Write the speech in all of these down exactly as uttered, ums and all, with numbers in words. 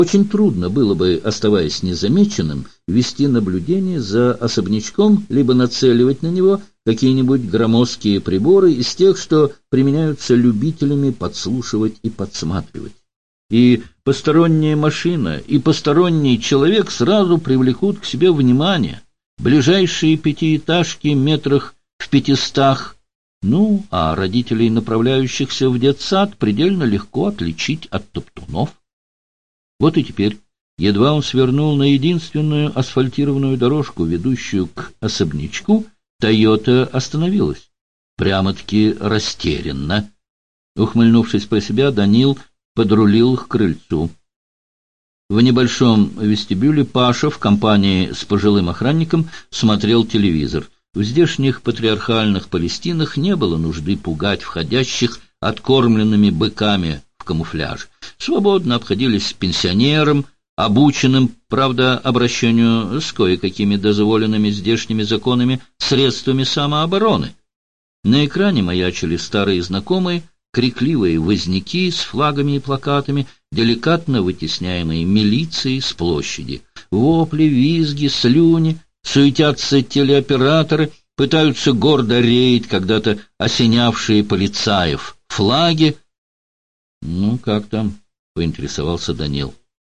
Очень трудно было бы, оставаясь незамеченным, вести наблюдение за особнячком, либо нацеливать на него какие-нибудь громоздкие приборы из тех, что применяются любителями подслушивать и подсматривать. И посторонняя машина, и посторонний человек сразу привлекут к себе внимание. Ближайшие пятиэтажки метрах в пятистах, ну, а родителей, направляющихся в детсад, предельно легко отличить от топтунов. Вот и теперь, едва он свернул на единственную асфальтированную дорожку, ведущую к особнячку, «Тойота» остановилась. Прямо-таки растерянно. Ухмыльнувшись про себя, Данил подрулил к крыльцу. В небольшом вестибюле Паша в компании с пожилым охранником смотрел телевизор. В здешних патриархальных Палестинах не было нужды пугать входящих откормленными быками в камуфляже. Свободно обходились пенсионерам, обученным, правда, обращению с кое-какими дозволенными здешними законами средствами самообороны. На экране маячили старые знакомые, крикливые возняки с флагами и плакатами, деликатно вытесняемые милицией с площади. Вопли, визги, слюни, суетятся телеоператоры, пытаются гордо реять когда-то осенявшие полицаев флаги. «Ну, как там?» — поинтересовался Данил.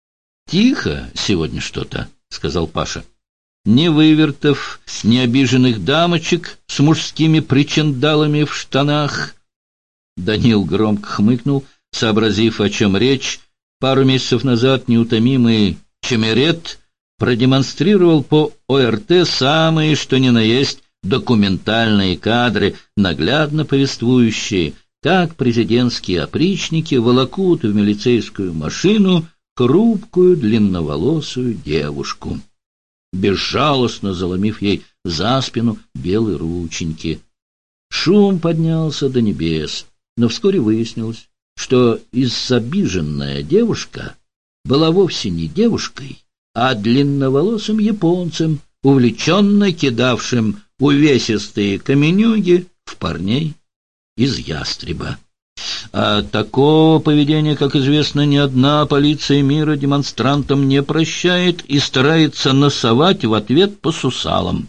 «Тихо сегодня что-то», — сказал Паша. «Ни вывертов, ни обиженных дамочек с мужскими причиндалами в штанах». Данил громко хмыкнул, сообразив, о чем речь. Пару месяцев назад неутомимый Чемерет продемонстрировал по О Р Т самые, что ни на есть, документальные кадры, наглядно повествующие, как президентские опричники волокут в милицейскую машину хрупкую длинноволосую девушку, безжалостно заломив ей за спину белые рученьки. Шум поднялся до небес, но вскоре выяснилось, что изобиженная девушка была вовсе не девушкой, а длинноволосым японцем, увлеченно кидавшим увесистые каменюги в парней из ястреба. А такого поведения, как известно, ни одна полиция мира демонстрантам не прощает и старается насовать в ответ по сусалам.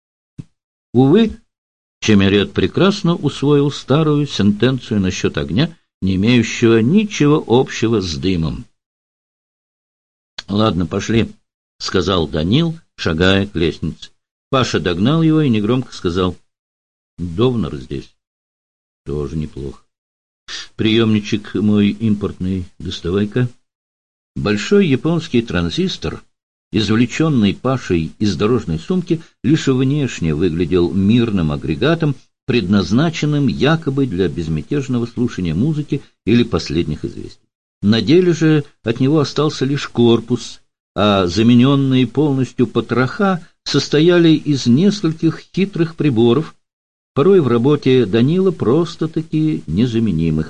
Увы, Чемерет прекрасно усвоил старую сентенцию насчет огня, не имеющего ничего общего с дымом. — Ладно, пошли, — сказал Данил, шагая к лестнице. Паша догнал его и негромко сказал: — Довнер здесь. — Тоже неплохо. Приемничек мой импортный доставай-ка. Большой японский транзистор, извлеченный Пашей из дорожной сумки, лишь внешне выглядел мирным агрегатом, предназначенным якобы для безмятежного слушания музыки или последних известий. На деле же от него остался лишь корпус, а замененные полностью потроха состояли из нескольких хитрых приборов, порой в работе Данила просто-таки незаменимых.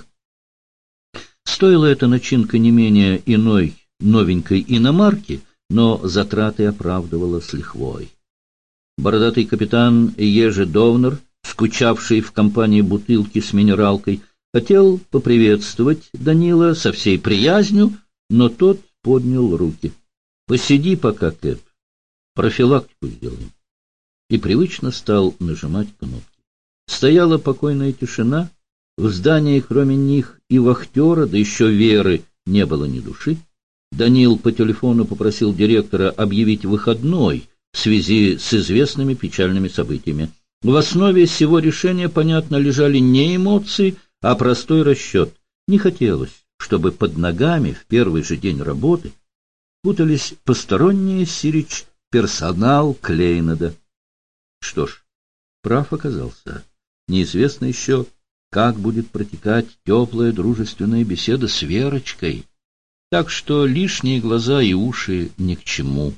Стоила эта начинка не менее иной новенькой иномарки, но затраты оправдывала с лихвой. Бородатый капитан Ежи Довнер, скучавший в компании бутылки с минералкой, хотел поприветствовать Данила со всей приязнью, но тот поднял руки. — Посиди пока, Кэп, профилактику сделаем. И привычно стал нажимать кнопки. Стояла покойная тишина, в здании кроме них и вахтера, да еще Веры, не было ни души. Данил по телефону попросил директора объявить выходной в связи с известными печальными событиями. В основе всего решения, понятно, лежали не эмоции, а простой расчет. Не хотелось, чтобы под ногами в первый же день работы путались посторонние сирич персонал Клейнеда. Что ж, прав оказался. Неизвестно еще, как будет протекать теплая дружественная беседа с Верочкой. Так что лишние глаза и уши ни к чему.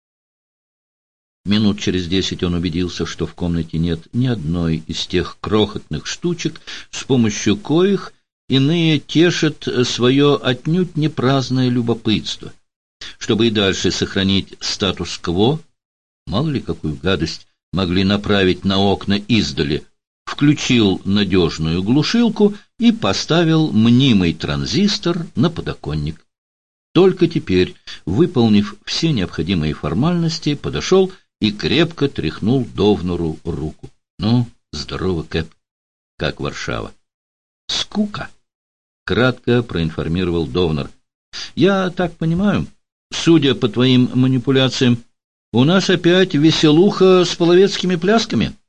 Минут через десять он убедился, что в комнате нет ни одной из тех крохотных штучек, с помощью коих иные тешат свое отнюдь не праздное любопытство. Чтобы и дальше сохранить статус-кво, мало ли какую гадость могли направить на окна издали, включил надежную глушилку и поставил мнимый транзистор на подоконник. Только теперь, выполнив все необходимые формальности, подошел и крепко тряхнул Довнеру руку. — Ну, здорово, Кэп. Как Варшава? — Скука, — кратко проинформировал Довнер. — Я так понимаю, судя по твоим манипуляциям, у нас опять веселуха с половецкими плясками?